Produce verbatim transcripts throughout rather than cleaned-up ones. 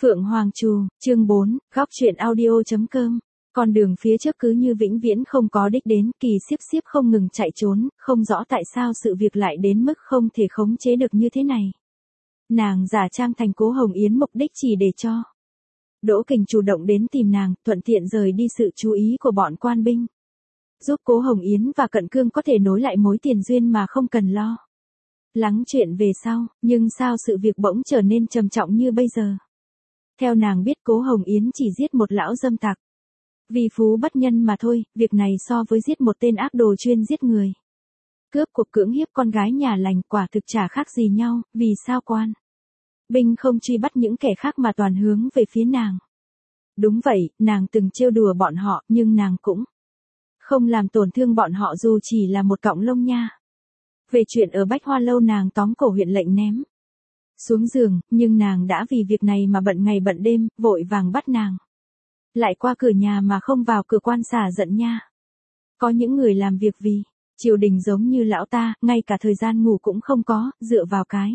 Phượng Hoàng Trù, chương bốn, góc truyện audio.com. Con đường phía trước cứ như vĩnh viễn không có đích đến, Kỳ Xiếp Xiếp không ngừng chạy trốn, không rõ tại sao sự việc lại đến mức không thể khống chế được như thế này. Nàng giả trang thành Cố Hồng Yến mục đích chỉ để cho Đỗ Kình chủ động đến tìm nàng, thuận tiện rời đi sự chú ý của bọn quan binh. Giúp Cố Hồng Yến và Cận Cương có thể nối lại mối tiền duyên mà không cần lo lắng chuyện về sau, nhưng sao sự việc bỗng trở nên trầm trọng như bây giờ. Theo nàng biết Cố Hồng Yến chỉ giết một lão dâm tặc. Vì phú bất nhân mà thôi, việc này so với giết một tên ác đồ chuyên giết người. Cướp cuộc cưỡng hiếp con gái nhà lành quả thực chả khác gì nhau, vì sao quan binh không truy bắt những kẻ khác mà toàn hướng về phía nàng. Đúng vậy, nàng từng trêu đùa bọn họ, nhưng nàng cũng không làm tổn thương bọn họ dù chỉ là một cọng lông nha. Về chuyện ở Bách Hoa Lâu nàng tóm cổ huyện lệnh ném xuống giường, nhưng nàng đã vì việc này mà bận ngày bận đêm, vội vàng bắt nàng lại qua cửa nhà mà không vào cửa quan xả giận nha. Có những người làm việc vì triều đình giống như lão ta, ngay cả thời gian ngủ cũng không có, dựa vào cái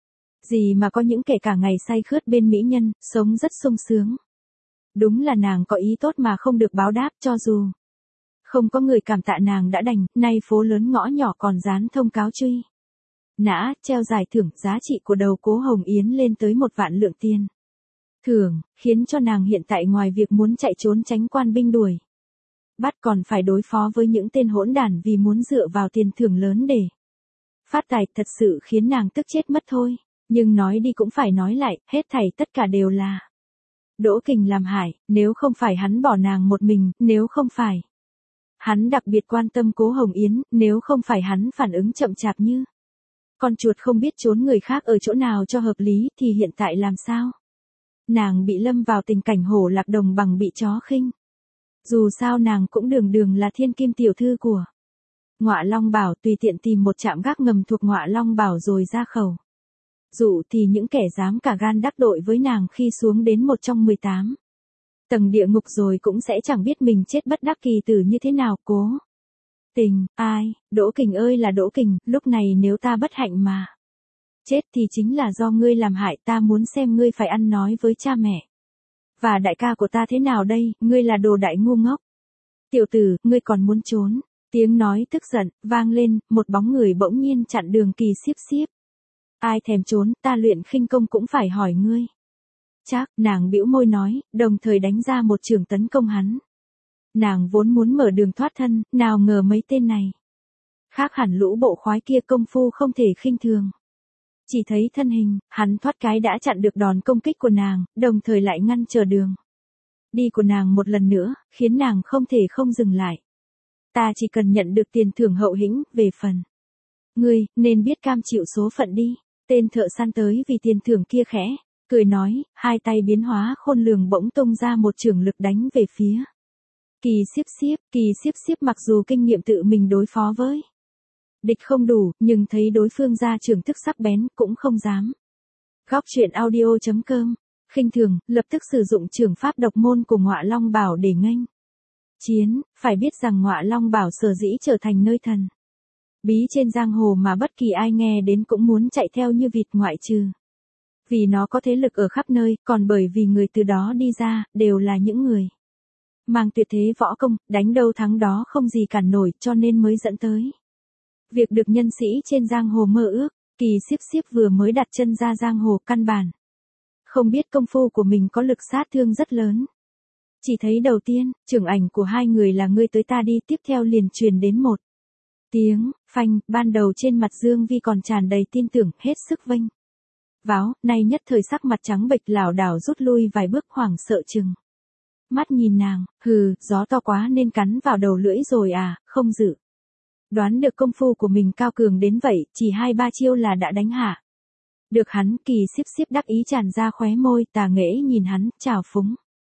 gì mà có những kẻ cả ngày say khướt bên mỹ nhân, sống rất sung sướng. Đúng là nàng có ý tốt mà không được báo đáp, cho dù không có người cảm tạ nàng đã đành, nay phố lớn ngõ nhỏ còn dán thông cáo truy nã, treo giải thưởng, giá trị của đầu Cố Hồng Yến lên tới một vạn lượng tiền thưởng, khiến cho nàng hiện tại ngoài việc muốn chạy trốn tránh quan binh đuổi bắt còn phải đối phó với những tên hỗn đản vì muốn dựa vào tiền thưởng lớn để phát tài, thật sự khiến nàng tức chết mất thôi. Nhưng nói đi cũng phải nói lại, hết thảy tất cả đều là Đỗ Kình làm hại, nếu không phải hắn bỏ nàng một mình, nếu không phải hắn đặc biệt quan tâm Cố Hồng Yến, nếu không phải hắn phản ứng chậm chạp như con chuột không biết trốn người khác ở chỗ nào cho hợp lý, thì hiện tại làm sao? Nàng bị lâm vào tình cảnh hổ lạc đồng bằng bị chó khinh. Dù sao nàng cũng đường đường là thiên kim tiểu thư của Ngọa Long Bảo, tùy tiện tìm một trạm gác ngầm thuộc Ngọa Long Bảo rồi ra khẩu dụ thì những kẻ dám cả gan đắc tội với nàng khi xuống đến một trong mười tám tầng địa ngục rồi cũng sẽ chẳng biết mình chết bất đắc kỳ tử như thế nào. Cố Tình, ai, Đỗ Kình ơi là Đỗ Kình, lúc này nếu ta bất hạnh mà chết thì chính là do ngươi làm hại, ta muốn xem ngươi phải ăn nói với cha mẹ và đại ca của ta thế nào đây, ngươi là đồ đại ngu ngốc. Tiểu tử, ngươi còn muốn trốn? Tiếng nói tức giận vang lên, một bóng người bỗng nhiên chặn đường Kỳ Xiếp Xiếp. Ai thèm trốn, ta luyện khinh công cũng phải hỏi ngươi. Chắc, nàng bĩu môi nói, đồng thời đánh ra một chưởng tấn công hắn. Nàng vốn muốn mở đường thoát thân, nào ngờ mấy tên này khác hẳn lũ bộ khoái kia, công phu không thể khinh thường. Chỉ thấy thân hình, hắn thoát cái đã chặn được đòn công kích của nàng, đồng thời lại ngăn trở đường đi của nàng một lần nữa, khiến nàng không thể không dừng lại. Ta chỉ cần nhận được tiền thưởng hậu hĩnh, về phần ngươi, nên biết cam chịu số phận đi. Tên thợ săn tới vì tiền thưởng kia khẽ cười nói, hai tay biến hóa khôn lường bỗng tung ra một chưởng lực đánh về phía Kỳ Xiếp Xiếp. Kỳ Xiếp Xiếp mặc dù kinh nghiệm tự mình đối phó với địch không đủ, nhưng thấy đối phương ra chưởng thức sắc bén, cũng không dám. Góc truyện audio.com. Khinh thường, lập tức sử dụng chưởng pháp độc môn của Ngọa Long Bảo để nghênh chiến. Phải biết rằng Ngọa Long Bảo sở dĩ trở thành nơi thần bí trên giang hồ mà bất kỳ ai nghe đến cũng muốn chạy theo như vịt, ngoại trừ vì nó có thế lực ở khắp nơi, còn bởi vì người từ đó đi ra đều là những người mang tuyệt thế võ công, đánh đâu thắng đó không gì cản nổi, cho nên mới dẫn tới việc được nhân sĩ trên giang hồ mơ ước. Kỳ Xiếp Xiếp vừa mới đặt chân ra giang hồ, căn bản không biết công phu của mình có lực sát thương rất lớn. Chỉ thấy đầu tiên, chưởng ảnh của hai người là ngươi tới ta đi, tiếp theo liền truyền đến một tiếng phanh. Ban đầu trên mặt Dương Vi còn tràn đầy tin tưởng, hết sức vênh váo, nay nhất thời sắc mặt trắng bệch, lảo đảo rút lui vài bước, hoảng sợ chừng mắt nhìn nàng. Hừ, gió to quá nên cắn vào đầu lưỡi rồi à, không dự đoán được công phu của mình cao cường đến vậy, chỉ hai ba chiêu là đã đánh hạ được hắn. Kỳ Xiếp Xiếp đắc ý tràn ra khóe môi, tà nghễ nhìn hắn, trào phúng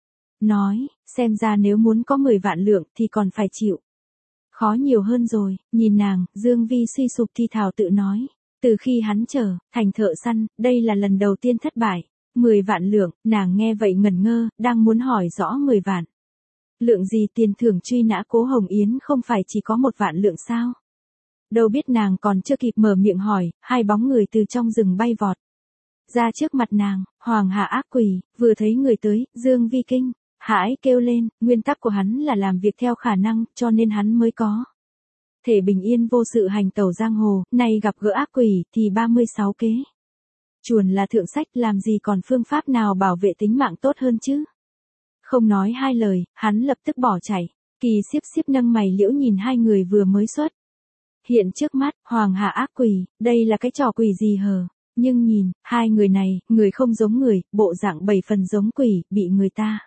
nói, xem ra nếu muốn có mười vạn lượng thì còn phải chịu khó nhiều hơn rồi. Nhìn nàng, Dương Vi suy sụp thi thào tự nói, từ khi hắn trở thành thợ săn, đây là lần đầu tiên thất bại. Mười vạn lượng, nàng nghe vậy ngẩn ngơ, đang muốn hỏi rõ mười vạn lượng gì tiền thưởng truy nã Cố Hồng Yến không phải chỉ có một vạn lượng sao? Đâu biết nàng còn chưa kịp mở miệng hỏi, hai bóng người từ trong rừng bay vọt Ra trước mặt nàng, Hoàng Hà ác quỷ, vừa thấy người tới, Dương Vi kinh, hãi kêu lên, nguyên tắc của hắn là làm việc theo khả năng, cho nên hắn mới có thể bình yên vô sự hành tẩu giang hồ, nay gặp gỡ ác quỷ thì ba mươi sáu kế. Chuồn là thượng sách, làm gì còn phương pháp nào bảo vệ tính mạng tốt hơn chứ? Không nói hai lời, hắn lập tức bỏ chạy. Kỳ Xiếp Xiếp nâng mày liễu nhìn hai người vừa mới xuất hiện trước mắt, Hoàng Hà ác quỷ, đây là cái trò quỷ gì hờ? Nhưng nhìn, hai người này, người không giống người, bộ dạng bảy phần giống quỷ, bị người ta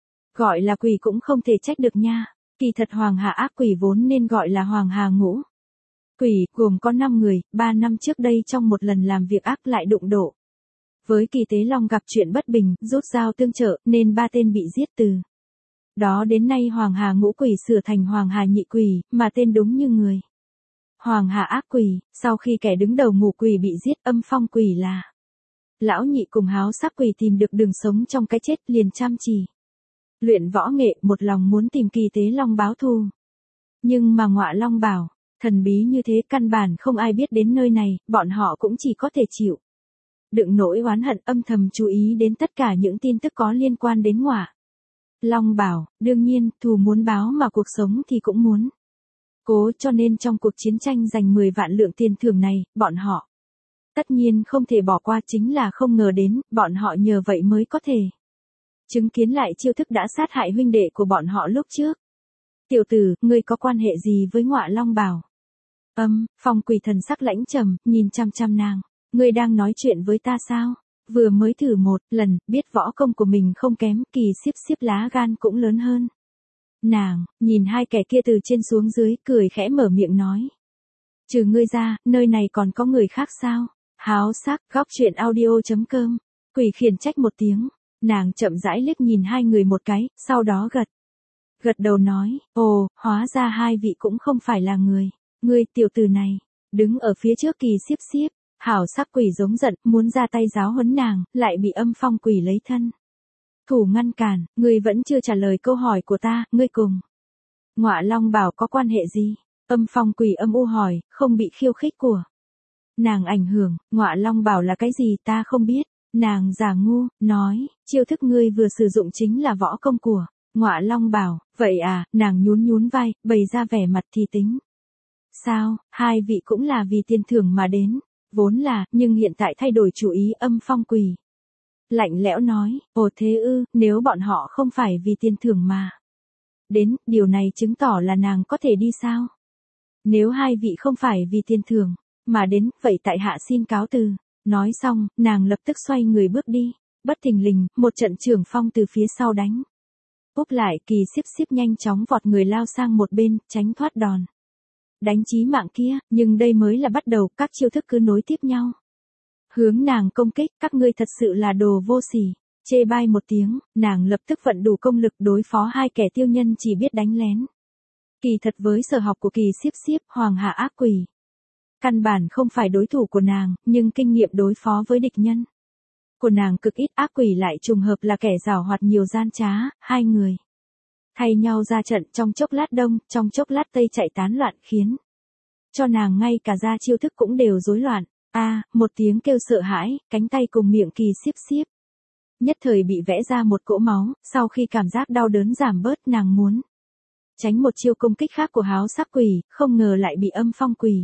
gọi là quỷ cũng không thể trách được nha. Kỳ thật Hoàng Hà ác quỷ vốn nên gọi là Hoàng Hà ngũ quỷ, gồm có năm người, ba năm trước đây trong một lần làm việc ác lại đụng độ với Kỳ Tế Long gặp chuyện bất bình, rút dao tương trợ, nên ba tên bị giết từ đó đến nay Hoàng Hà ngũ quỷ sửa thành Hoàng Hà nhị quỷ, mà tên đúng như người. Hoàng Hà ác quỷ, sau khi kẻ đứng đầu ngũ quỷ bị giết, âm phong quỷ là lão nhị cùng háo sắc quỷ tìm được đường sống trong cái chết, liền chăm chỉ luyện võ nghệ, một lòng muốn tìm Kỳ Tế Long báo thù. Nhưng mà Ngọa Long bảo, thần bí như thế căn bản không ai biết đến nơi này, bọn họ cũng chỉ có thể chịu đựng nỗi oán hận, âm thầm chú ý đến tất cả những tin tức có liên quan đến Ngọa Long bảo, đương nhiên, thù muốn báo mà cuộc sống thì cũng muốn cố, cho nên trong cuộc chiến tranh giành mười vạn lượng tiền thưởng này, bọn họ tất nhiên không thể bỏ qua, chính là không ngờ đến, bọn họ nhờ vậy mới có thể chứng kiến lại chiêu thức đã sát hại huynh đệ của bọn họ lúc trước. Tiểu tử, ngươi có quan hệ gì với Ngọa Long bảo? Âm, Phong quỷ thần sắc lãnh trầm, nhìn chăm chăm nàng. Ngươi đang nói chuyện với ta sao? Vừa mới thử một lần, biết võ công của mình không kém, Kỳ Xiếp Xiếp lá gan cũng lớn hơn nàng, nhìn hai kẻ kia từ trên xuống dưới, cười khẽ mở miệng nói. Trừ ngươi ra, nơi này còn có người khác sao? Háo sắc, góc chuyện audio chấm com. Quỷ khiển trách một tiếng. Nàng chậm rãi liếc nhìn hai người một cái, sau đó gật. Gật đầu nói, ồ, hóa ra hai vị cũng không phải là người. Ngươi tiểu tử này, đứng ở phía trước Kỳ Xiếp Xiếp, hảo sắc quỷ giống giận, muốn ra tay giáo huấn nàng, lại bị âm phong quỷ lấy thân thủ ngăn cản. Ngươi vẫn chưa trả lời câu hỏi của ta, ngươi cùng Ngọa Long bảo có quan hệ gì? Âm phong quỷ âm u hỏi, không bị khiêu khích của nàng ảnh hưởng. Ngọa Long bảo là cái gì ta không biết. Nàng giả ngu, nói, chiêu thức ngươi vừa sử dụng chính là võ công của Ngọa Long bảo, vậy à, nàng nhún nhún vai, bày ra vẻ mặt thì tính. Sao, hai vị cũng là vì tiền thưởng mà đến, vốn là, nhưng hiện tại thay đổi chủ ý. Âm phong quỷ lạnh lẽo nói, ồ thế ư, nếu bọn họ không phải vì tiền thưởng mà đến, điều này chứng tỏ là nàng có thể đi sao? Nếu hai vị không phải vì tiền thưởng mà đến, vậy tại hạ xin cáo từ. Nói xong, nàng lập tức xoay người bước đi. Bất thình lình, một trận trường phong từ phía sau đánh úp lại. Kỳ Xiếp Xiếp nhanh chóng vọt người lao sang một bên, tránh thoát đòn đánh chí mạng kia. Nhưng đây mới là bắt đầu, các chiêu thức cứ nối tiếp nhau hướng nàng công kích. Các ngươi thật sự là đồ vô sỉ. Chê bai một tiếng, nàng lập tức vận đủ công lực đối phó hai kẻ tiêu nhân chỉ biết đánh lén. Kỳ thật với sở học của Kỳ Xiếp Xiếp, Hoàng Hà ác quỷ căn bản không phải đối thủ của nàng, nhưng kinh nghiệm đối phó với địch nhân của nàng cực ít. Ác quỷ lại trùng hợp là kẻ giảo hoạt nhiều gian trá, hai người thay nhau ra trận, trong chốc lát đông, trong chốc lát tây chạy tán loạn, khiến cho nàng ngay cả ra chiêu thức cũng đều rối loạn. A, à, một tiếng kêu sợ hãi, cánh tay cùng miệng Kỳ Xiếp Xiếp nhất thời bị vẽ ra một cỗ máu. Sau khi cảm giác đau đớn giảm bớt, nàng muốn tránh một chiêu công kích khác của háo sắc quỷ, không ngờ lại bị âm phong quỷ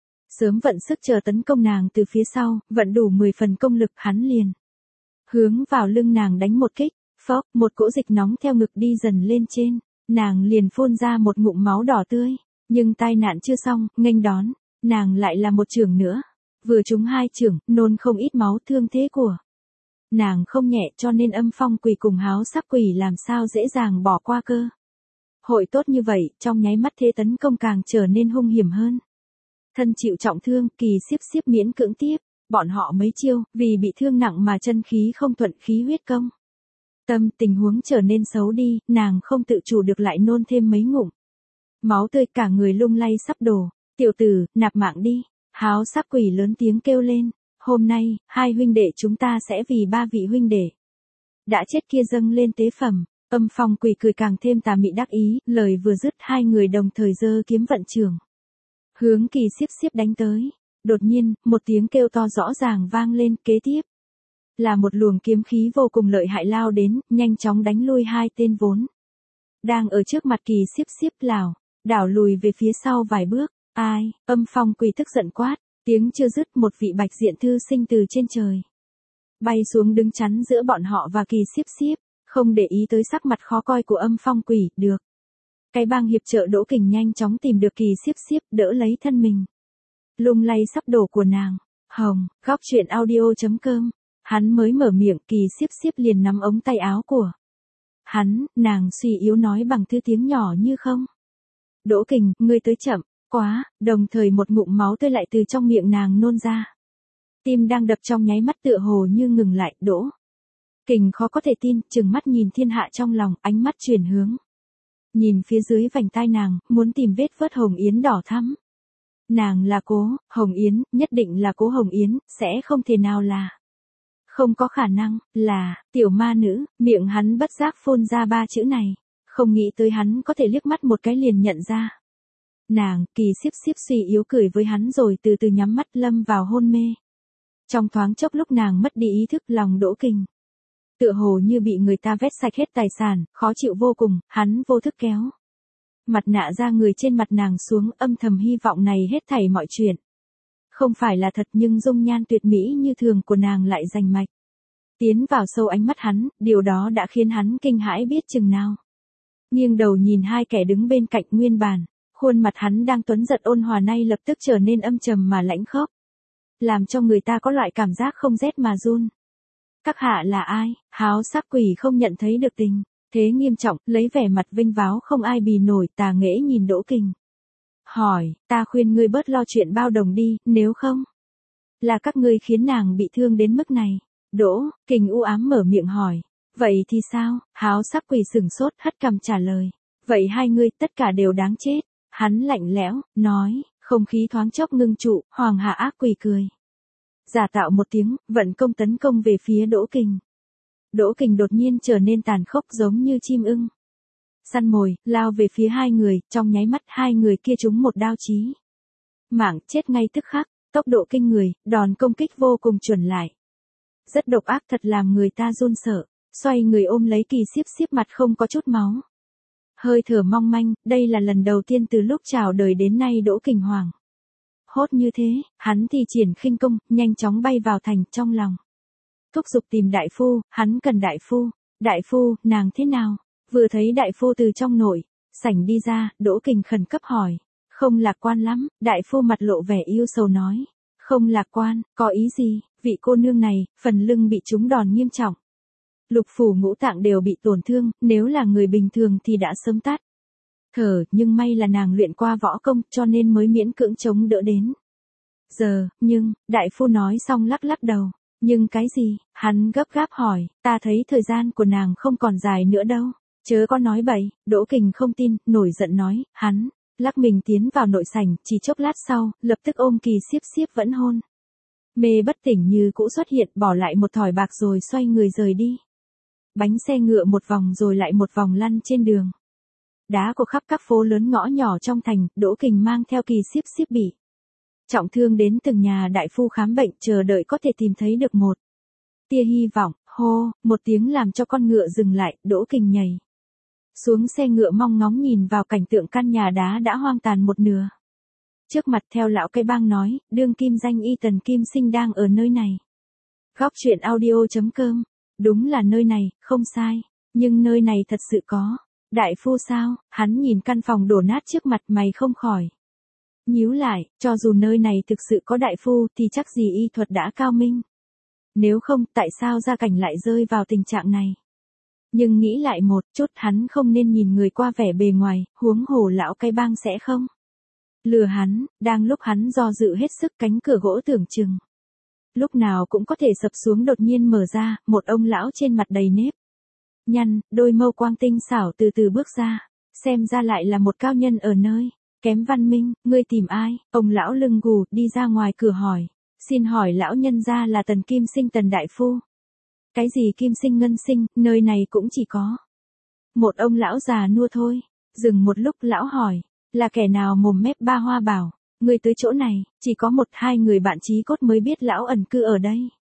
sớm vận sức chờ tấn công nàng từ phía sau, vận đủ mười phần công lực, hắn liền hướng vào lưng nàng đánh một kích. Phốc, một cỗ dịch nóng theo ngực đi dần lên trên, nàng liền phun ra một ngụm máu đỏ tươi. Nhưng tai nạn chưa xong, nghênh đón nàng lại là một chưởng nữa. Vừa trúng hai chưởng, nôn không ít máu. Thương thế của nàng không nhẹ, cho nên âm phong quỷ cùng háo sắc quỷ làm sao dễ dàng bỏ qua cơ hội tốt như vậy. Trong nháy mắt thế tấn công càng trở nên hung hiểm hơn. Thân chịu trọng thương, Kỳ Xiếp Xiếp miễn cưỡng tiếp bọn họ mấy chiêu, vì bị thương nặng mà chân khí không thuận, khí huyết công tâm. Tình huống trở nên xấu đi, nàng không tự chủ được lại nôn thêm mấy ngụm máu tươi, cả người lung lay sắp đổ. Tiểu tử, nạp mạng đi. Háo sắc quỷ lớn tiếng kêu lên. Hôm nay, hai huynh đệ chúng ta sẽ vì ba vị huynh đệ đã chết kia dâng lên tế phẩm. Âm phong quỷ cười càng thêm tà mị đắc ý, lời vừa dứt, hai người đồng thời giơ kiếm vận trường hướng Kỳ Xiếp Xiếp đánh tới. Đột nhiên, một tiếng kêu to rõ ràng vang lên, kế tiếp là một luồng kiếm khí vô cùng lợi hại lao đến, nhanh chóng đánh lui hai tên vốn đang ở trước mặt Kỳ Xiếp Xiếp, lảo đảo lùi về phía sau vài bước. Ai? Âm Phong Quỳ tức giận quát, tiếng chưa dứt, một vị bạch diện thư sinh từ trên trời bay xuống đứng chắn giữa bọn họ và Kỳ Xiếp Xiếp, không để ý tới sắc mặt khó coi của Âm Phong Quỷ. Được. Cái bang hiệp trợ Đỗ Kình nhanh chóng tìm được Kỳ Xiếp Xiếp, đỡ lấy thân mình lung lay sắp đổ của nàng. Hồng, góc truyện audio chấm com. Hắn mới mở miệng, Kỳ Xiếp Xiếp liền nắm ống tay áo của hắn, nàng suy yếu nói bằng thứ tiếng nhỏ như không. Đỗ Kình, ngươi tới chậm quá, đồng thời một ngụm máu tươi lại từ trong miệng nàng nôn ra. Tim đang đập trong nháy mắt tựa hồ như ngừng lại. Đỗ Kình khó có thể tin, trừng mắt nhìn thiên hạ trong lòng, ánh mắt chuyển hướng nhìn phía dưới vành tai nàng, muốn tìm vết vớt Hồng Yến đỏ thắm. Nàng là Cố Hồng Yến, nhất định là Cố Hồng Yến, sẽ không thể nào là. Không có khả năng, là, tiểu ma nữ. Miệng hắn bất giác phun ra ba chữ này, không nghĩ tới hắn có thể liếc mắt một cái liền nhận ra. Nàng. Kỳ Xiếp Xiếp suy yếu cười với hắn rồi từ từ nhắm mắt lâm vào hôn mê. Trong thoáng chốc lúc nàng mất đi ý thức, lòng Đỗ Kình tựa hồ như bị người ta vét sạch hết tài sản, khó chịu vô cùng, hắn vô thức kéo mặt nạ ra người trên mặt nàng xuống, âm thầm hy vọng này hết thảy mọi chuyện không phải là thật, nhưng dung nhan tuyệt mỹ như thường của nàng lại rành mạch tiến vào sâu ánh mắt hắn, điều đó đã khiến hắn kinh hãi biết chừng nào. Nghiêng đầu nhìn hai kẻ đứng bên cạnh, nguyên bản khuôn mặt hắn đang tuấn giật ôn hòa nay lập tức trở nên âm trầm mà lãnh khốc, làm cho người ta có loại cảm giác không rét mà run. Các hạ là ai? Háo sắc quỷ không nhận thấy được tình thế nghiêm trọng, lấy vẻ mặt vinh váo không ai bì nổi, tà nghễ nhìn Đỗ Kình. Hỏi, ta khuyên ngươi bớt lo chuyện bao đồng đi, nếu không là các ngươi khiến nàng bị thương đến mức này. Đỗ Kình u ám mở miệng hỏi, vậy thì sao? Háo sắc quỷ sửng sốt, hất cằm trả lời, vậy hai ngươi tất cả đều đáng chết. Hắn lạnh lẽo nói, không khí thoáng chốc ngưng trụ, Hoàng Hà ác quỷ cười giả tạo một tiếng, vận công tấn công về phía Đỗ Kình. Đỗ Kình đột nhiên trở nên tàn khốc giống như chim ưng săn mồi, lao về phía hai người, trong nháy mắt hai người kia trúng một đao chí mạng, chết ngay tức khắc. Tốc độ kinh người, đòn công kích vô cùng chuẩn lại, rất độc ác, thật làm người ta run sợ. Xoay người ôm lấy Kỳ Xiếp Xiếp, mặt không có chút máu, hơi thở mong manh. Đây là lần đầu tiên từ lúc chào đời đến nay Đỗ Kình hoảng hốt như thế. Hắn thi triển khinh công, nhanh chóng bay vào thành, trong lòng thúc giục tìm đại phu, hắn cần đại phu. Đại phu, nàng thế nào? Vừa thấy đại phu từ trong nội sảnh đi ra, Đỗ Kình khẩn cấp hỏi. Không lạc quan lắm. Đại phu mặt lộ vẻ yêu sầu nói. Không lạc quan, có ý gì? Vị cô nương này, phần lưng bị trúng đòn nghiêm trọng, lục phủ ngũ tạng đều bị tổn thương, nếu là người bình thường thì đã sớm tắt thở, nhưng may là nàng luyện qua võ công, cho nên mới miễn cưỡng chống đỡ đến giờ. Nhưng, đại phu nói xong lắc lắc đầu. Nhưng cái gì? Hắn gấp gáp hỏi, ta thấy thời gian của nàng không còn dài nữa đâu. Chớ có nói bậy. Đỗ Kình không tin, nổi giận nói. Hắn lắc mình tiến vào nội sảnh, chỉ chốc lát sau, lập tức ôm Kỳ Xiếp Xiếp vẫn hôn mê bất tỉnh như cũ xuất hiện, bỏ lại một thỏi bạc rồi xoay người rời đi. Bánh xe ngựa một vòng rồi lại một vòng lăn trên đường đá của khắp các phố lớn ngõ nhỏ trong thành. Đỗ Kình mang theo Kỳ Xiếp Xiếp bị trọng thương đến từng nhà đại phu khám bệnh, chờ đợi có thể tìm thấy được một tia hy vọng. Hô, một tiếng làm cho con ngựa dừng lại. Đỗ Kình nhảy xuống xe ngựa, mong ngóng nhìn vào cảnh tượng căn nhà đá đã hoang tàn một nửa trước mặt. Theo lão cây bang nói, đương kim danh y Tần Kim Sinh đang ở nơi này. Góc truyện audio chấm com. Đúng là nơi này, không sai. Nhưng nơi này thật sự có đại phu sao? Hắn nhìn căn phòng đổ nát trước mặt, mày không khỏi nhíu lại. Cho dù nơi này thực sự có đại phu thì chắc gì y thuật đã cao minh. Nếu không, tại sao gia cảnh lại rơi vào tình trạng này? Nhưng nghĩ lại một chút, hắn không nên nhìn người qua vẻ bề ngoài, huống hồ lão cây bang sẽ không lừa hắn. Đang lúc hắn do dự hết sức, cánh cửa gỗ tưởng chừng lúc nào cũng có thể sập xuống đột nhiên mở ra, một ông lão trên mặt đầy nếp nhăn, đôi mâu quang tinh xảo từ từ bước ra, xem ra lại là một cao nhân ở nơi kém văn minh. Ngươi tìm ai? Ông lão lưng gù đi ra ngoài cửa hỏi. Xin hỏi lão nhân gia là Tần Kim Sinh Tần đại phu? Cái gì Kim Sinh Ngân Sinh, nơi này cũng chỉ có một ông lão già nua thôi. Dừng một lúc lão hỏi, là kẻ nào mồm mép ba hoa bảo ngươi tới chỗ này? Chỉ có một hai người bạn chí cốt mới biết lão ẩn cư ở đây.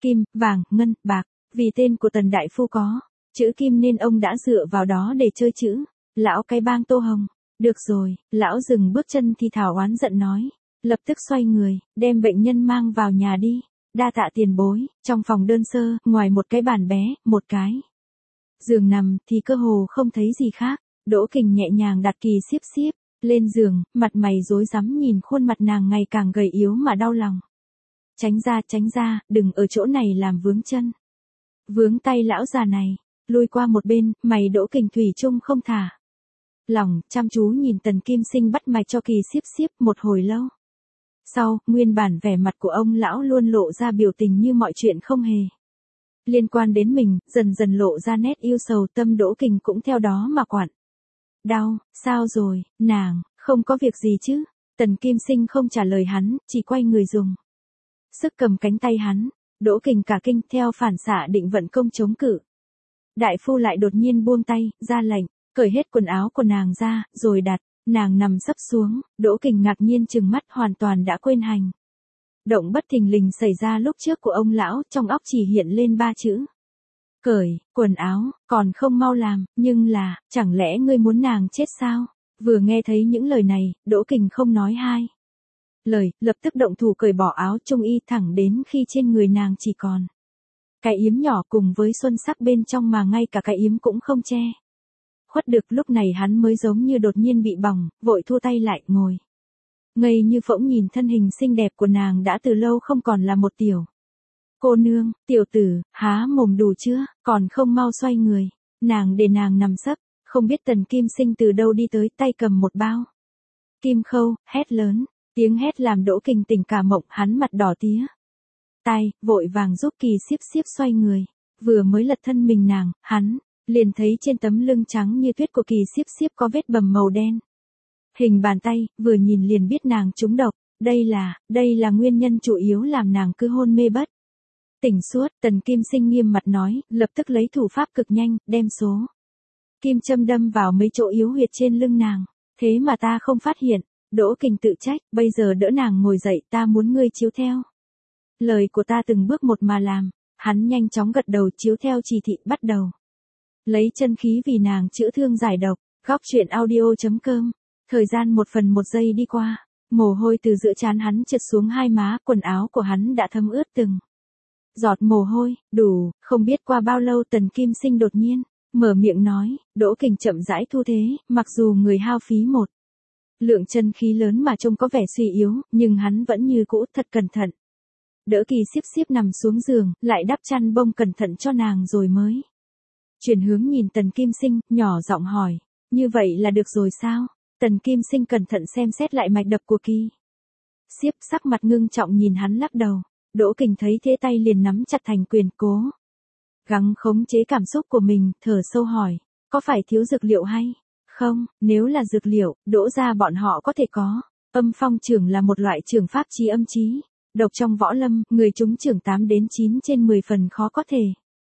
Kim, vàng, ngân, bạc, vì tên của Tần đại phu có chữ Kim nên ông đã dựa vào đó để chơi chữ. Lão cái bang Tô Hồng. Được rồi, lão dừng bước chân thì thảo oán giận nói. Lập tức xoay người, đem bệnh nhân mang vào nhà đi. Đa tạ tiền bối. Trong phòng đơn sơ, ngoài một cái bàn bé, một cái giường nằm thì cơ hồ không thấy gì khác. Đỗ Kình nhẹ nhàng đặt Kỳ Xiếp Xiếp lên giường, mặt mày rối rắm nhìn khuôn mặt nàng ngày càng gầy yếu mà đau lòng. Tránh ra, tránh ra, đừng ở chỗ này làm vướng chân. Vướng tay lão già này. Lui qua một bên, mày Đỗ Kình thủy chung không thả lòng, chăm chú nhìn Tần Kim Sinh bắt mạch cho Kỳ Xiếp Xiếp một hồi lâu. Sau, nguyên bản vẻ mặt của ông lão luôn lộ ra biểu tình như mọi chuyện không hề liên quan đến mình, dần dần lộ ra nét yêu sầu, tâm Đỗ Kình cũng theo đó mà quặn. Đau, sao rồi, nàng, không có việc gì chứ? Tần Kim Sinh không trả lời hắn, chỉ quay người dùng sức cầm cánh tay hắn. Đỗ Kình cả kinh, theo phản xạ định vận công chống cự. Đại phu lại đột nhiên buông tay, ra lệnh, cởi hết quần áo của nàng ra, rồi đặt nàng nằm sấp xuống. Đỗ Kình ngạc nhiên trừng mắt, hoàn toàn đã quên hành động bất thình lình xảy ra lúc trước của ông lão, trong óc chỉ hiện lên ba chữ. Cởi quần áo, còn không mau làm, nhưng là, chẳng lẽ ngươi muốn nàng chết sao? Vừa nghe thấy những lời này, Đỗ Kình không nói hai lời, lập tức động thủ cởi bỏ áo trung y, thẳng đến khi trên người nàng chỉ còn cái yếm nhỏ cùng với xuân sắc bên trong mà ngay cả cái yếm cũng không che khuất được. Lúc này hắn mới giống như đột nhiên bị bỏng, vội thua tay lại, ngồi ngây như phỗng nhìn thân hình xinh đẹp của nàng đã từ lâu không còn là một tiểu cô nương. Tiểu tử, há mồm đủ chưa, còn không mau xoay người. Nàng để nàng nằm sấp, không biết Tần Kim Sinh từ đâu đi tới, tay cầm một bao kim khâu, hét lớn. Tiếng hét làm Đỗ Kình tỉnh cả mộng, hắn mặt đỏ tía tai, vội vàng giúp Kỳ Xiếp Xiếp xoay người. Vừa mới lật thân mình nàng, hắn liền thấy trên tấm lưng trắng như tuyết của Kỳ Xiếp Xiếp có vết bầm màu đen hình bàn tay, vừa nhìn liền biết nàng trúng độc. Đây là, đây là nguyên nhân chủ yếu làm nàng cứ hôn mê bất tỉnh suốt. Tần Kim Sinh nghiêm mặt nói, lập tức lấy thủ pháp cực nhanh, đem số kim châm đâm vào mấy chỗ yếu huyệt trên lưng nàng. Thế mà ta không phát hiện. Đỗ Kình tự trách, bây giờ đỡ nàng ngồi dậy, ta muốn ngươi chiếu theo lời của ta từng bước một mà làm. Hắn nhanh chóng gật đầu, chiếu theo chỉ thị, bắt đầu lấy chân khí vì nàng chữa thương giải độc. Góc truyện audio chấm com. Thời gian một phần một giây đi qua, mồ hôi từ giữa trán hắn trượt xuống hai má, quần áo của hắn đã thấm ướt từng giọt mồ hôi. Đủ, không biết qua bao lâu Tần Kim Sinh đột nhiên mở miệng nói. Đỗ Kình chậm rãi thu thế, mặc dù người hao phí một lượng chân khí lớn mà trông có vẻ suy yếu, nhưng hắn vẫn như cũ thật cẩn thận. Đỡ Kỳ Xiếp Xiếp nằm xuống giường, lại đắp chăn bông cẩn thận cho nàng rồi mới chuyển hướng nhìn Tần Kim Sinh, nhỏ giọng hỏi, như vậy là được rồi sao? Tần Kim Sinh cẩn thận xem xét lại mạch đập của Kỳ Xiếp, sắc mặt ngưng trọng nhìn hắn lắc đầu. Đỗ Kình thấy thế tay liền nắm chặt thành quyền, cố gắng khống chế cảm xúc của mình, thở sâu hỏi, có phải thiếu dược liệu hay không? Nếu là dược liệu, Đỗ gia bọn họ có thể có. Âm phong trưởng là một loại trưởng pháp trí âm trí độc trong võ lâm, người chúng trưởng tám đến chín trên mười phần khó có thể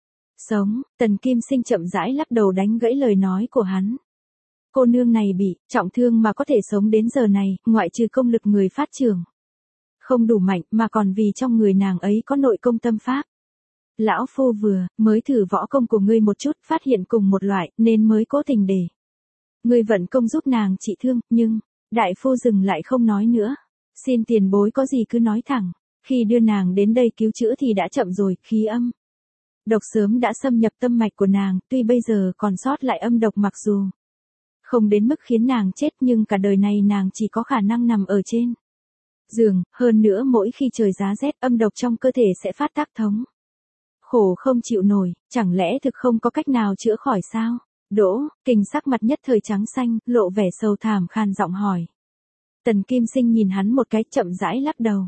sống. Tần Kim Sinh chậm rãi lắc đầu đánh gãy lời nói của hắn. Cô nương này bị trọng thương mà có thể sống đến giờ này, ngoại trừ công lực người phát trưởng không đủ mạnh, mà còn vì trong người nàng ấy có nội công tâm pháp. Lão phu vừa mới thử võ công của ngươi một chút, phát hiện cùng một loại, nên mới cố tình để ngươi vận công giúp nàng trị thương. Nhưng đại phu dừng lại không nói nữa. Xin tiền bối có gì cứ nói thẳng. Khi đưa nàng đến đây cứu chữa thì đã chậm rồi, khí âm độc sớm đã xâm nhập tâm mạch của nàng. Tuy bây giờ còn sót lại âm độc, mặc dù không đến mức khiến nàng chết, nhưng cả đời này nàng chỉ có khả năng nằm ở trên giường. Hơn nữa mỗi khi trời giá rét, âm độc trong cơ thể sẽ phát tác thống khổ không chịu nổi. Chẳng lẽ thực không có cách nào chữa khỏi sao? Đỗ Kình sắc mặt nhất thời trắng xanh, lộ vẻ sầu thảm, khan giọng hỏi. Tần Kim Sinh nhìn hắn một cái, chậm rãi lắc đầu.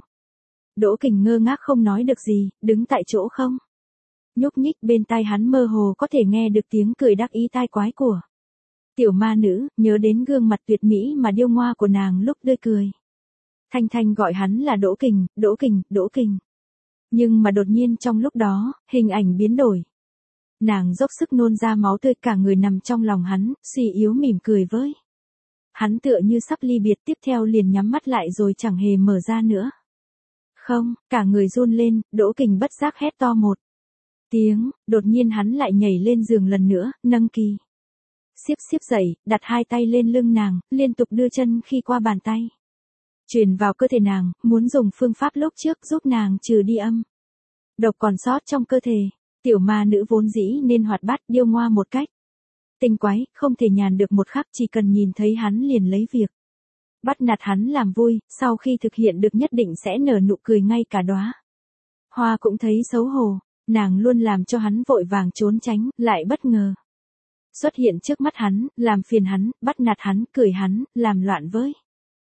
Đỗ Kình ngơ ngác không nói được gì, đứng tại chỗ không nhúc nhích. Bên tai hắn mơ hồ có thể nghe được tiếng cười đắc ý tai quái của tiểu ma nữ, nhớ đến gương mặt tuyệt mỹ mà điêu ngoa của nàng lúc tươi cười. Thanh Thanh gọi hắn là Đỗ Kình, Đỗ Kình, Đỗ Kình. Nhưng mà đột nhiên trong lúc đó, hình ảnh biến đổi. Nàng dốc sức nôn ra máu tươi, cả người nằm trong lòng hắn, suy yếu mỉm cười với hắn tựa như sắp ly biệt, tiếp theo liền nhắm mắt lại rồi chẳng hề mở ra nữa. Không, cả người run lên, Đỗ Kình bất giác hét to một tiếng, đột nhiên hắn lại nhảy lên giường lần nữa, nâng Kỳ Xiếp Xiếp dậy, đặt hai tay lên lưng nàng, liên tục đưa chân khi qua bàn tay truyền vào cơ thể nàng, muốn dùng phương pháp lúc trước giúp nàng trừ đi âm độc còn sót trong cơ thể. Tiểu ma nữ vốn dĩ nên hoạt bát điêu ngoa một cách tinh quái, không thể nhàn được một khắc, chỉ cần nhìn thấy hắn liền lấy việc bắt nạt hắn làm vui, sau khi thực hiện được nhất định sẽ nở nụ cười ngay cả đóa hoa cũng thấy xấu hổ. Nàng luôn làm cho hắn vội vàng trốn tránh, lại bất ngờ xuất hiện trước mắt hắn, làm phiền hắn, bắt nạt hắn, cười hắn, làm loạn với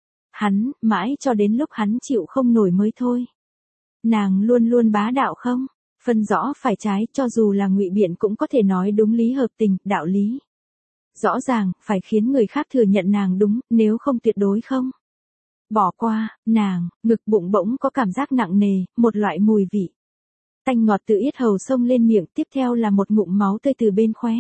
hắn, mãi cho đến lúc hắn chịu không nổi mới thôi. Nàng luôn luôn bá đạo không phân rõ phải trái, cho dù là ngụy biện cũng có thể nói đúng lý hợp tình, đạo lý rõ ràng, phải khiến người khác thừa nhận nàng đúng, nếu không tuyệt đối không bỏ qua. Nàng, ngực bụng bỗng có cảm giác nặng nề, một loại mùi vị tanh ngọt từ yết hầu xông lên miệng, tiếp theo là một ngụm máu tươi từ bên khóe.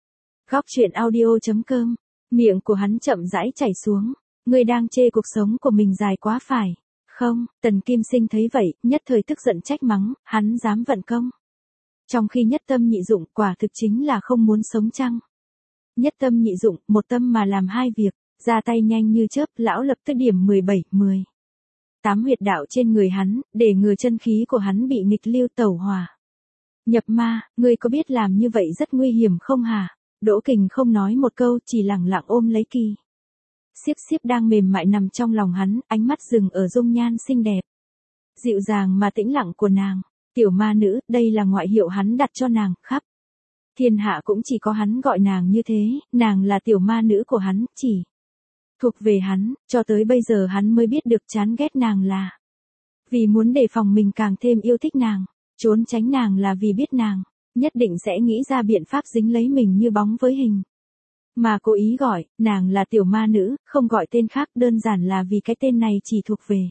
Góc truyện audio.com, miệng của hắn chậm rãi chảy xuống. Ngươi đang chê cuộc sống của mình dài quá phải không? Tần Kim Sinh thấy vậy, nhất thời tức giận trách mắng, hắn dám vận công. Trong khi nhất tâm nhị dụng, quả thực chính là không muốn sống chăng? Nhất tâm nhị dụng, một tâm mà làm hai việc, ra tay nhanh như chớp, lão lập tức điểm mười bảy, mười tám huyệt đạo trên người hắn, để ngừa chân khí của hắn bị nghịch lưu tẩu hỏa nhập ma. Ngươi có biết làm như vậy rất nguy hiểm không hả? Đỗ Kình không nói một câu, chỉ lẳng lặng ôm lấy Kỳ Xiếp Xiếp đang mềm mại nằm trong lòng hắn, ánh mắt dừng ở dung nhan xinh đẹp dịu dàng mà tĩnh lặng của nàng. Tiểu ma nữ, đây là ngoại hiệu hắn đặt cho nàng, khắp thiên hạ cũng chỉ có hắn gọi nàng như thế, nàng là tiểu ma nữ của hắn, chỉ thuộc về hắn. Cho tới bây giờ hắn mới biết được chán ghét nàng là vì muốn đề phòng mình càng thêm yêu thích nàng, trốn tránh nàng là vì biết nàng nhất định sẽ nghĩ ra biện pháp dính lấy mình như bóng với hình, mà cố ý gọi nàng là tiểu ma nữ, không gọi tên khác, đơn giản là vì cái tên này chỉ thuộc về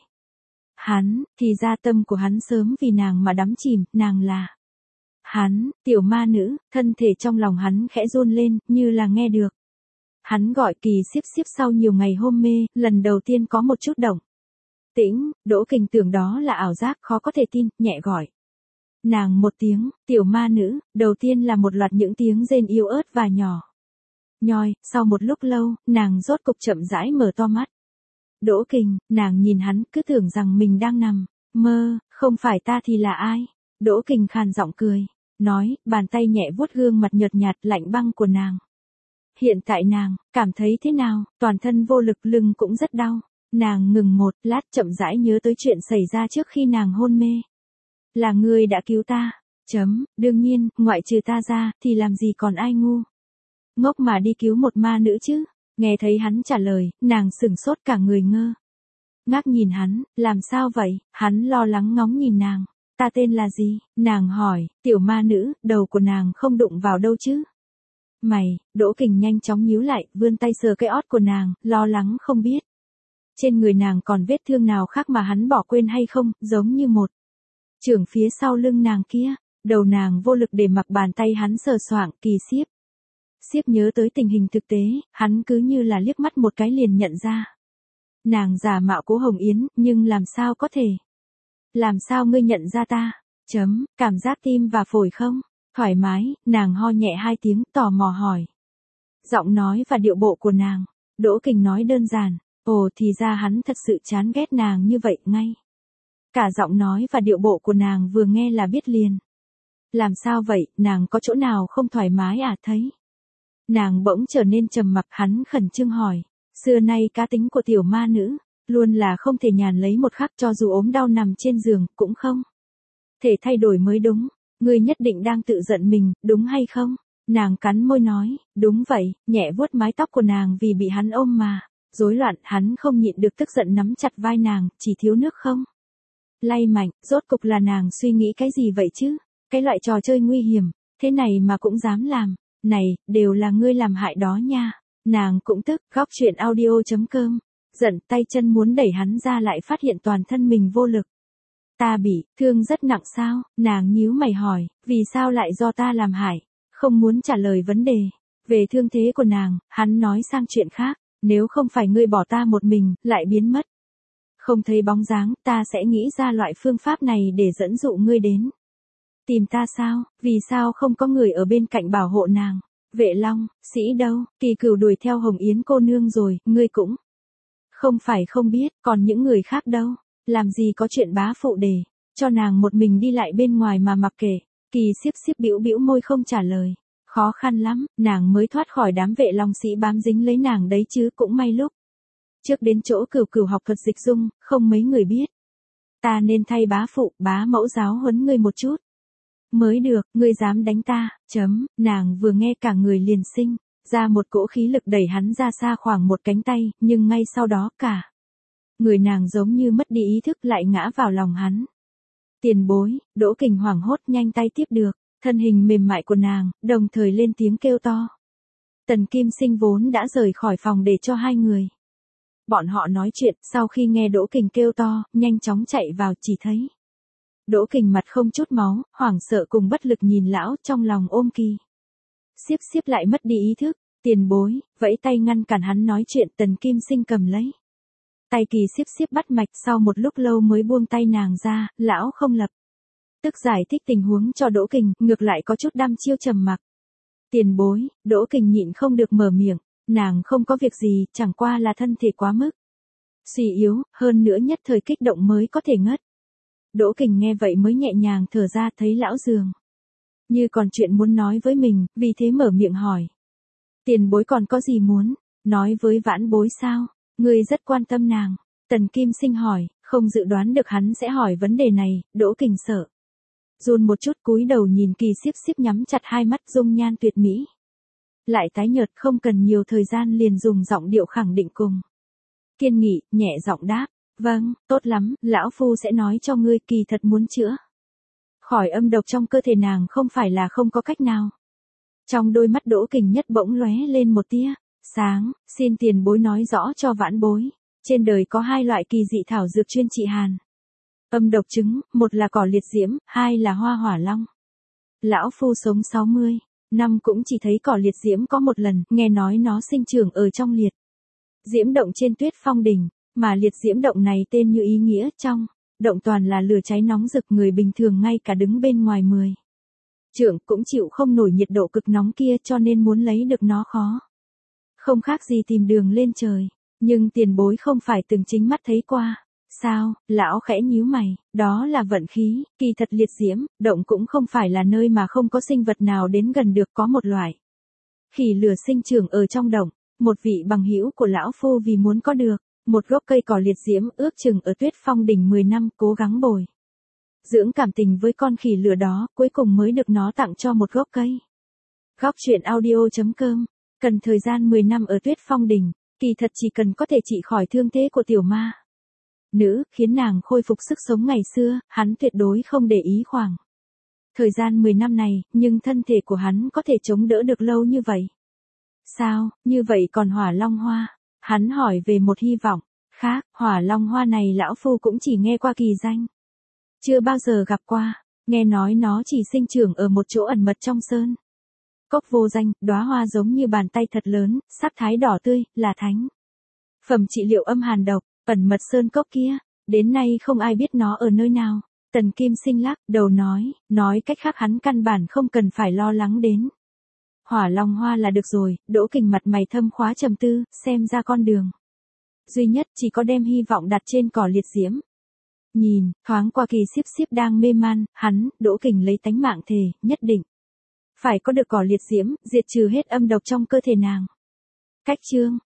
hắn. Thì ra tâm của hắn sớm vì nàng mà đắm chìm, nàng là hắn, tiểu ma nữ. Thân thể trong lòng hắn khẽ run lên, như là nghe được hắn gọi Kỳ Xiếp Xiếp sau nhiều ngày hôn mê, lần đầu tiên có một chút động tĩnh. Đỗ Kình tưởng đó là ảo giác, khó có thể tin, nhẹ gọi nàng một tiếng, tiểu ma nữ. Đầu tiên là một loạt những tiếng rên yếu ớt và nhỏ nhoi, sau một lúc lâu, nàng rốt cục chậm rãi mở to mắt. Đỗ Kình, nàng nhìn hắn, cứ tưởng rằng mình đang nằm mơ, không phải ta thì là ai? Đỗ Kình khàn giọng cười, nói, bàn tay nhẹ vuốt gương mặt nhợt nhạt lạnh băng của nàng. Hiện tại nàng, cảm thấy thế nào? Toàn thân vô lực, lưng cũng rất đau. Nàng ngừng một lát, chậm rãi nhớ tới chuyện xảy ra trước khi nàng hôn mê. Là ngươi đã cứu ta. Chấm, đương nhiên, ngoại trừ ta ra, thì làm gì còn ai ngu ngốc mà đi cứu một ma nữ chứ? Nghe thấy hắn trả lời, nàng sửng sốt cả người ngơ ngác nhìn hắn. Làm sao vậy? Hắn lo lắng ngóng nhìn nàng. Ta tên là gì? Nàng hỏi. Tiểu ma nữ. Đầu của nàng không đụng vào đâu chứ? Mày. Đỗ Kình nhanh chóng nhíu lại, vươn tay sờ cái ót của nàng, lo lắng không biết trên người nàng còn vết thương nào khác mà hắn bỏ quên hay không, giống như một chưởng phía sau lưng nàng kia. Đầu nàng vô lực để mặc bàn tay hắn sờ soạng. Kỳ Xiếp Xiếp nhớ tới tình hình thực tế, hắn cứ như là liếc mắt một cái liền nhận ra nàng giả mạo Cố Hồng Yến, nhưng làm sao có thể? Làm sao ngươi nhận ra ta? Chấm, cảm giác tim và phổi không thoải mái? Nàng ho nhẹ hai tiếng, tò mò hỏi. Giọng nói và điệu bộ của nàng, Đỗ Kình nói đơn giản. Ồ, thì ra hắn thật sự chán ghét nàng như vậy ngay cả giọng nói và điệu bộ của nàng vừa nghe là biết liền. Làm sao vậy? Nàng có chỗ nào không thoải mái à? Thấy nàng bỗng trở nên trầm mặc, hắn khẩn trương hỏi. Xưa nay cá tính của tiểu ma nữ luôn là không thể nhàn lấy một khắc, cho dù ốm đau nằm trên giường cũng không thể thay đổi mới đúng. Ngươi nhất định đang tự giận mình, đúng hay không? Nàng cắn môi nói, đúng vậy, nhẹ vuốt mái tóc của nàng vì bị hắn ôm mà rối loạn. Hắn không nhịn được tức giận nắm chặt vai nàng, chỉ thiếu nước không lay mạnh. Rốt cục là nàng suy nghĩ cái gì vậy chứ? Cái loại trò chơi nguy hiểm thế này mà cũng dám làm. Này, đều là ngươi làm hại đó nha. Nàng cũng tức. Góc truyện audio.com, giận tay chân muốn đẩy hắn ra, lại phát hiện toàn thân mình vô lực. Ta bị thương rất nặng sao? Nàng nhíu mày hỏi, vì sao lại do ta làm hại? Không muốn trả lời vấn đề về thương thế của nàng, hắn nói sang chuyện khác. Nếu không phải ngươi bỏ ta một mình, lại biến mất Không thấy bóng dáng, ta sẽ nghĩ ra loại phương pháp này để dẫn dụ ngươi đến. Tìm ta sao, vì sao không có người ở bên cạnh bảo hộ nàng? Vệ Long, sĩ đâu, Kỳ Cửu đuổi theo Hồng Yến cô nương rồi, ngươi cũng không phải không biết, còn những người khác đâu, làm gì có chuyện bá phụ để cho nàng một mình đi lại bên ngoài mà mặc kệ. Kỳ Xiếp Xiếp bĩu bĩu môi không trả lời, khó khăn lắm, nàng mới thoát khỏi đám Vệ Long sĩ bám dính lấy nàng đấy chứ, cũng may lúc trước đến chỗ Cửu Cửu học thuật dịch dung, không mấy người biết. Ta nên thay bá phụ, bá mẫu giáo huấn ngươi một chút. Mới được, ngươi dám đánh ta, chấm, nàng vừa nghe cả người liền sinh ra một cỗ khí lực đẩy hắn ra xa khoảng một cánh tay, nhưng ngay sau đó cả người nàng giống như mất đi ý thức lại ngã vào lòng hắn. Tiền bối, Đỗ Kình hoảng hốt nhanh tay tiếp được thân hình mềm mại của nàng, đồng thời lên tiếng kêu to. Tần Kim Sinh vốn đã rời khỏi phòng để cho hai người bọn họ nói chuyện, sau khi nghe Đỗ Kình kêu to, nhanh chóng chạy vào, chỉ thấy Đỗ Kình mặt không chút máu, hoảng sợ cùng bất lực nhìn lão, trong lòng ôm Kỳ Xiếp Xiếp lại mất đi ý thức. Tiền bối, vẫy tay ngăn cản hắn nói chuyện. Tần Kim Sinh cầm lấy tay Kỳ Xiếp Xiếp bắt mạch, sau một lúc lâu mới buông tay nàng ra. Lão không lập tức giải thích tình huống cho Đỗ Kình, ngược lại có chút đăm chiêu trầm mặc. Tiền bối, Đỗ Kình nhịn không được mở miệng, nàng không có việc gì, chẳng qua là thân thể quá mức suy yếu, hơn nữa nhất thời kích động mới có thể ngất. Đỗ Kình nghe vậy mới nhẹ nhàng thở ra, thấy lão dường như còn chuyện muốn nói với mình, vì thế mở miệng hỏi. Tiền bối còn có gì muốn nói với vãn bối sao? Ngươi rất quan tâm nàng. Tần Kim Sinh hỏi, không dự đoán được hắn sẽ hỏi vấn đề này. Đỗ Kình sợ run một chút, cúi đầu nhìn Kỳ Xiếp Xiếp nhắm chặt hai mắt, dung nhan tuyệt mỹ lại tái nhợt, không cần nhiều thời gian liền dùng giọng điệu khẳng định cùng kiên nghị, nhẹ giọng đáp. Vâng, tốt lắm, lão phu sẽ nói cho ngươi, kỳ thật muốn chữa khỏi âm độc trong cơ thể nàng không phải là không có cách nào. Trong đôi mắt Đỗ Kình nhất bỗng lóe lên một tia sáng, xin tiền bối nói rõ cho vãn bối. Trên đời có hai loại kỳ dị thảo dược chuyên trị hàn âm độc chứng, một là cỏ liệt diễm, hai là hoa hỏa long. Lão phu sống sáu mươi năm cũng chỉ thấy cỏ liệt diễm có một lần, nghe nói nó sinh trưởng ở trong liệt diễm động trên Tuyết Phong đỉnh. Mà liệt diễm động này tên như ý nghĩa, trong động toàn là lửa cháy nóng rực, người bình thường ngay cả đứng bên ngoài mười trượng cũng chịu không nổi nhiệt độ cực nóng kia, cho nên muốn lấy được nó khó không khác gì tìm đường lên trời. Nhưng tiền bối không phải từng chính mắt thấy qua sao? Lão khẽ nhíu mày, đó là vận khí, kỳ thật liệt diễm động cũng không phải là nơi mà không có sinh vật nào đến gần được. Có một loại khỉ lửa sinh trưởng ở trong động, một vị bằng hữu của lão phu vì muốn có được một gốc cây cỏ liệt diễm ước chừng ở Tuyết Phong đỉnh mười năm, cố gắng bồi dưỡng cảm tình với con khỉ lửa đó, cuối cùng mới được nó tặng cho một gốc cây. Góc truyện audio.com, cần thời gian mười năm ở Tuyết Phong đỉnh, kỳ thật chỉ cần có thể trị khỏi thương thế của tiểu ma nữ, khiến nàng khôi phục sức sống ngày xưa, hắn tuyệt đối không để ý khoảng thời gian mười năm này, nhưng thân thể của hắn có thể chống đỡ được lâu như vậy. Sao, như vậy còn hỏa long hoa? Hắn hỏi về một hy vọng khác. Hỏa long hoa này lão phu cũng chỉ nghe qua kỳ danh, chưa bao giờ gặp qua. Nghe nói nó chỉ sinh trưởng ở một chỗ ẩn mật trong sơn cốc vô danh, đóa hoa giống như bàn tay thật lớn, sắc thái đỏ tươi, là thánh phẩm trị liệu âm hàn độc. Ẩn mật sơn cốc kia, đến nay không ai biết nó ở nơi nào. Tần Kim Sinh lắc đầu nói, nói cách khác hắn căn bản không cần phải lo lắng đến hỏa long hoa là được rồi. Đỗ Kình mặt mày thâm khóa trầm tư, xem ra con đường duy nhất chỉ có đem hy vọng đặt trên cỏ liệt diễm. Nhìn thoáng qua Kỳ Xiếp Xiếp đang mê man, hắn, Đỗ Kình lấy tánh mạng thề, nhất định phải có được cỏ liệt diễm, diệt trừ hết âm độc trong cơ thể nàng. Cách chương